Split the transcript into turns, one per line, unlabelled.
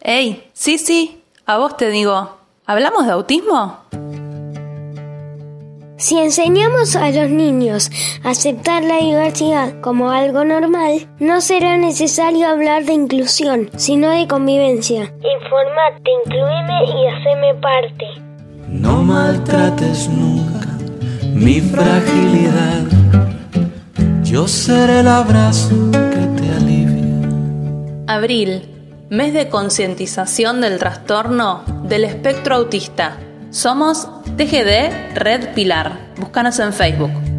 Ey, sí, a vos te digo, ¿hablamos de autismo?
Si enseñamos a los niños a aceptar la diversidad como algo normal, no será necesario hablar de inclusión, sino de convivencia. Informate, incluime y haceme parte.
No maltrates nunca mi fragilidad. Yo seré el abrazo que te alivia.
Abril, mes de concientización del trastorno del espectro autista. Somos TGD Red Pilar. Búscanos en Facebook.